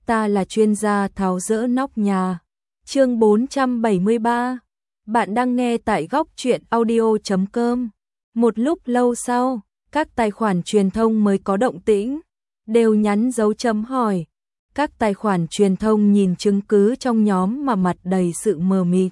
ta là chuyên gia tháo dỡ nóc nhà. Chương 473. Bạn đang nghe tại góc truyện audio.com. Một lúc lâu sau, các tài khoản truyền thông mới có động tĩnh, đều nhắn dấu chấm hỏi. Các tài khoản truyền thông nhìn chứng cứ trong nhóm mà mặt đầy sự mờ mịt.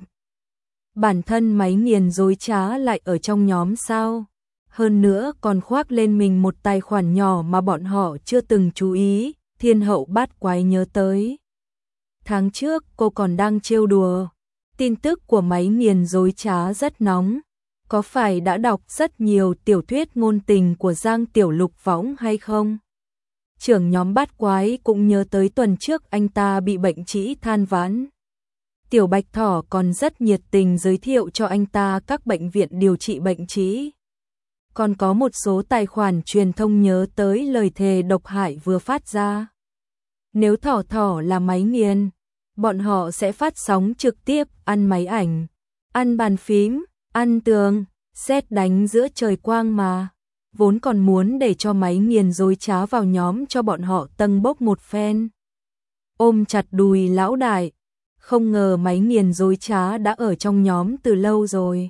Bản thân máy nghiền dối trá lại ở trong nhóm sao? Hơn nữa còn khoác lên mình một tài khoản nhỏ mà bọn họ chưa từng chú ý. Thiên hậu bát quái nhớ tới. Tháng trước cô còn đang trêu đùa. Tin tức của máy nghiền dối trá rất nóng. Có phải đã đọc rất nhiều tiểu thuyết ngôn tình của Giang Tiểu Lục võng hay không? Trưởng nhóm bát quái cũng nhớ tới tuần trước anh ta bị bệnh trĩ than vãn. Tiểu Bạch Thỏ còn rất nhiệt tình giới thiệu cho anh ta các bệnh viện điều trị bệnh trĩ. Còn có một số tài khoản truyền thông nhớ tới lời thề độc hại vừa phát ra. Nếu Thỏ Thỏ là máy nghiền, bọn họ sẽ phát sóng trực tiếp ăn máy ảnh, ăn bàn phím, ăn tường, sét đánh giữa trời quang mà. Vốn còn muốn để cho máy nghiền dối trá vào nhóm cho bọn họ tâng bốc một phen. Ôm chặt đùi lão đại, không ngờ máy nghiền dối trá đã ở trong nhóm từ lâu rồi.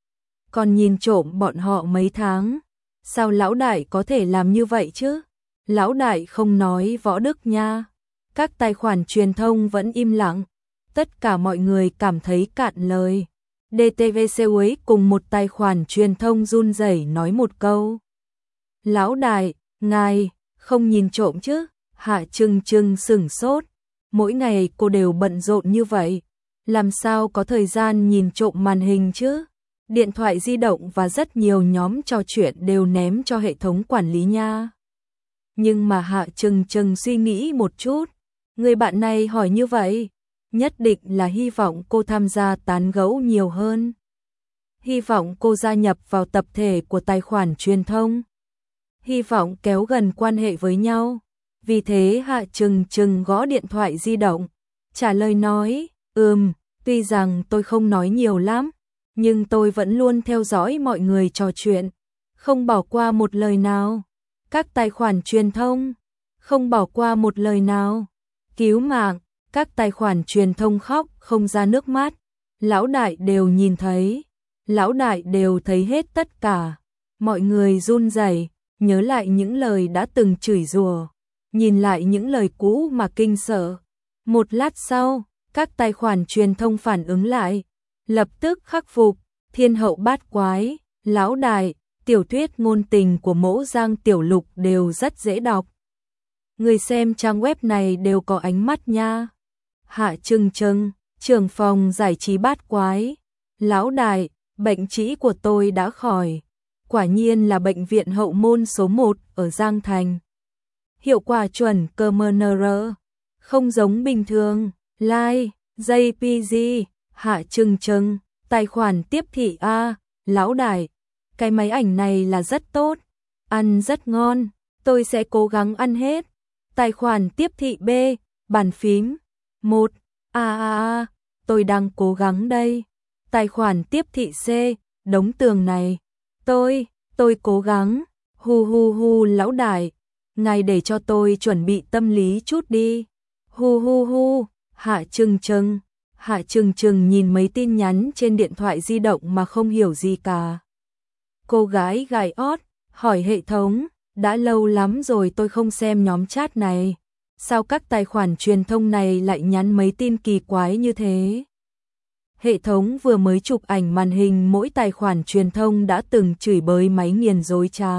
Còn nhìn trộm bọn họ mấy tháng, sao lão đại có thể làm như vậy chứ? Lão đại không nói võ đức nha. Các tài khoản truyền thông vẫn im lặng, tất cả mọi người cảm thấy cạn lời. DTVC ấy cùng một tài khoản truyền thông run rẩy nói một câu. Lão đại, ngài, không nhìn trộm chứ? Hạ Trừng Trừng sửng sốt, mỗi ngày cô đều bận rộn như vậy, làm sao có thời gian nhìn trộm màn hình chứ? Điện thoại di động và rất nhiều nhóm trò chuyện đều ném cho hệ thống quản lý nha. Nhưng mà Hạ Trừng Trừng suy nghĩ một chút, người bạn này hỏi như vậy, nhất định là hy vọng cô tham gia tán gẫu nhiều hơn. Hy vọng cô gia nhập vào tập thể của tài khoản truyền thông. Hy vọng kéo gần quan hệ với nhau. Vì thế Hạ Trừng Trừng gõ điện thoại di động, trả lời nói, tuy rằng tôi không nói nhiều lắm, nhưng tôi vẫn luôn theo dõi mọi người trò chuyện, không bỏ qua một lời nào. Các tài khoản truyền thông, không bỏ qua một lời nào. Cứu mạng, các tài khoản truyền thông khóc không ra nước mắt. Lão đại đều nhìn thấy, lão đại đều thấy hết tất cả. Mọi người run rẩy, nhớ lại những lời đã từng chửi rủa, nhìn lại những lời cũ mà kinh sợ. Một lát sau, các tài khoản truyền thông phản ứng lại, lập tức khắc phục. Thiên hậu bát quái, lão đại, tiểu thuyết ngôn tình của mẫu Giang Tiểu Lục đều rất dễ đọc. Người xem trang web này đều có ánh mắt nha. Hạ Trừng Trừng, trưởng phòng giải trí bát quái. Lão đại, bệnh trĩ của tôi đã khỏi. Quả nhiên là bệnh viện hậu môn số 1 ở Giang Thành. Hiệu quả chuẩn CMNR, không giống bình thường. Like, JPG, Hạ Trừng Trừng, tài khoản tiếp thị A. Lão đại, cái máy ảnh này là rất tốt, ăn rất ngon, tôi sẽ cố gắng ăn hết. Tài khoản tiếp thị B, bàn phím 1, tôi đang cố gắng đây. Tài khoản tiếp thị C, đống tường này, tôi cố gắng. Hu lão đại, ngài để cho tôi chuẩn bị tâm lý chút đi. Hu. Hạ Trừng Trừng, Hạ Trừng Trừng nhìn mấy tin nhắn trên điện thoại di động mà không hiểu gì cả. Cô gái gài ót, hỏi hệ thống, đã lâu lắm rồi tôi không xem nhóm chat này. Sao các tài khoản truyền thông này lại nhắn mấy tin kỳ quái như thế? Hệ thống vừa mới chụp ảnh màn hình mỗi tài khoản truyền thông đã từng chửi bới máy nghiền dối trá.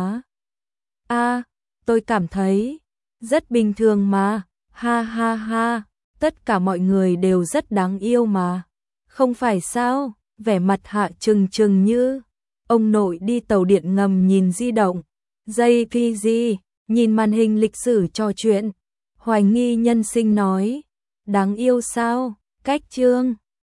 Tôi cảm thấy rất bình thường mà, ha, tất cả mọi người đều rất đáng yêu mà. Không phải sao? Vẻ mặt Hạ Trừng Trừng như ông nội đi tàu điện ngầm nhìn di động. JPG, nhìn màn hình lịch sử trò chuyện. Hoài nghi nhân sinh nói, đáng yêu sao? Cách chương